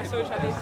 socialist.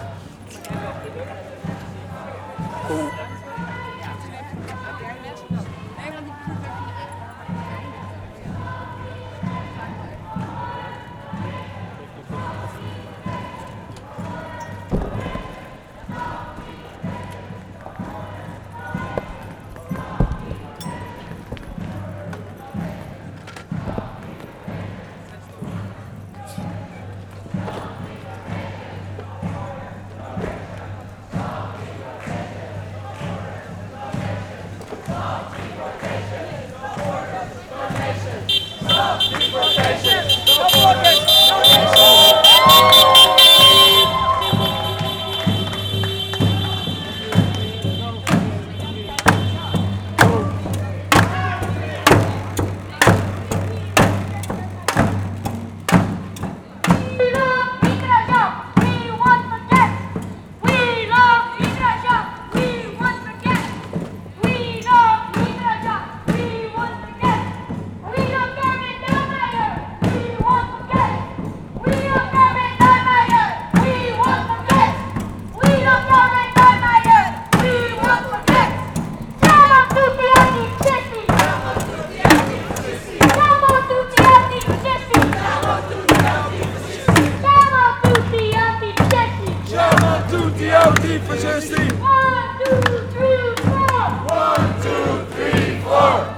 Antifascisti! 1, 2, 3, 4! 1, 2, 3, 4!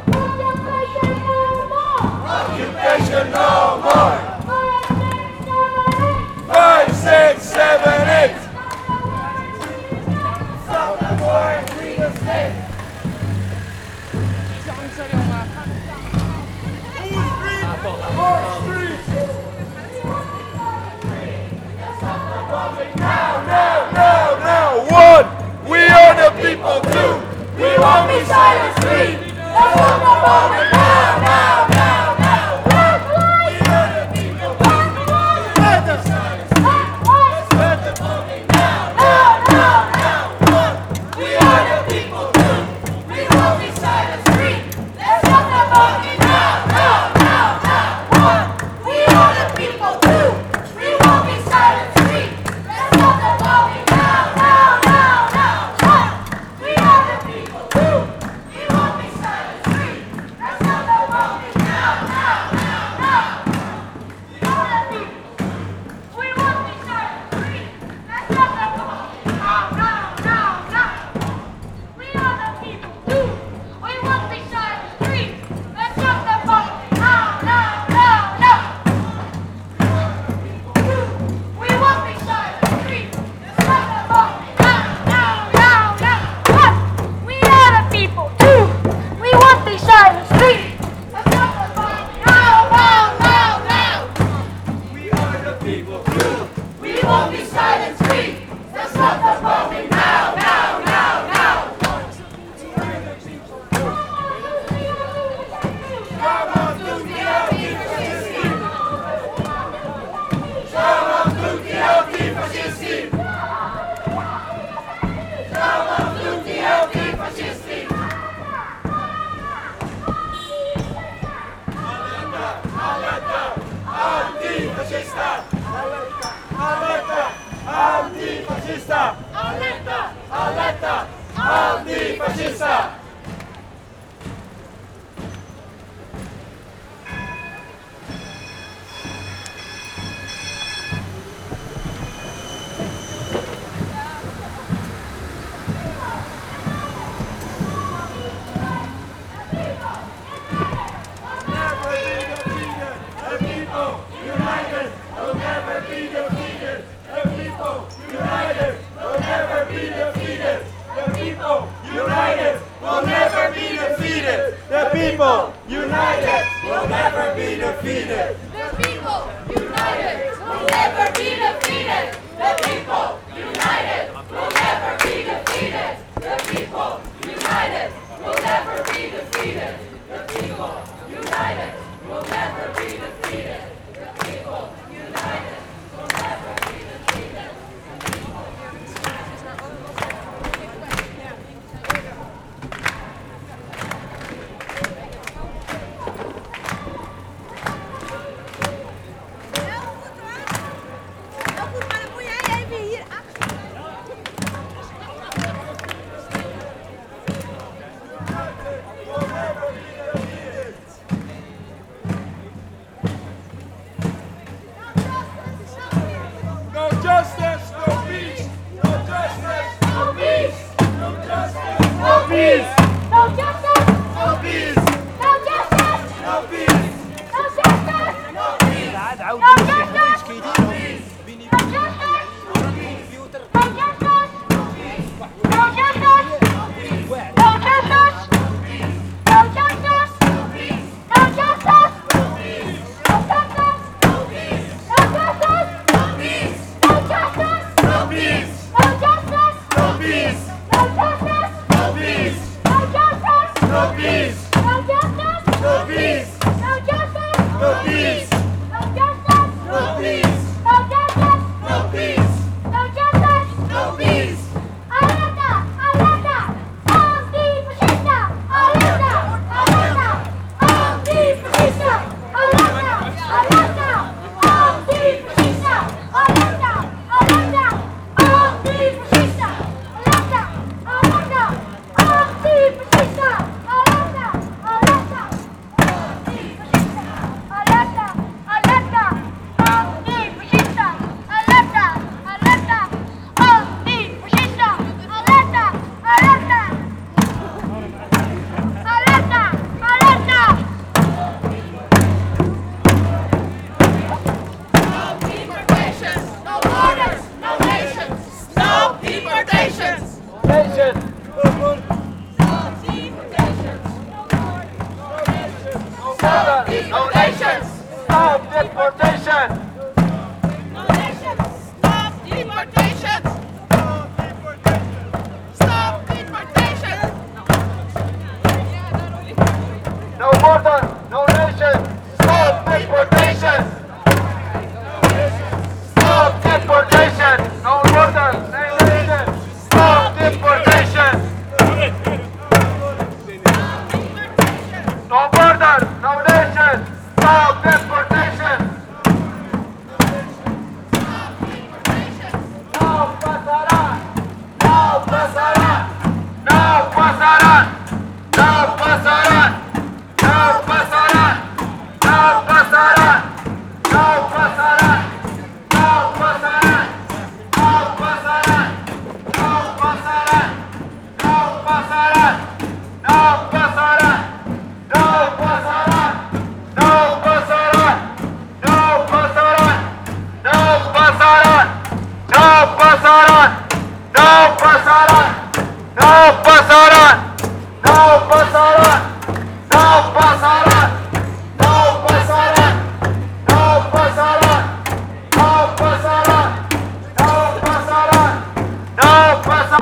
Occupation no more! 5, 6, 7, 8! Stop the war and free the state! People too. We won't be silent. Three. Let's stop the moment now, now, now, now. We are the people. Let them silence. Let's stop the moment now, now, now, now. We are the people too. We won't be silent. Three. Let's stop the moment now, now, now, now. We are the people too. We won't be silent. Three. Let's stop the moment now, now, now, now. We are the people too. We won't be silent. Free. That's not the moment now, now, now, now. We are the people. We won't be silent. Free. That's not the moment now, now, now, now. We are the people too. We won't be silent. Free. That's not the moment now, now, now, now. We won't be silent. Free. That's not the moment now, now, now, now. We are the people too. We won't be silent. Free. That's not the moment now, now, now, now. We are the people too. We won't be silent. Free. That's not the moment now, now, now, now. Siamo tutti antifascisti. Siamo tutti antifascisti. Siamo tutti antifascisti. Aletta, antifascista. Aletta, antifascista. Aletta, antifascista.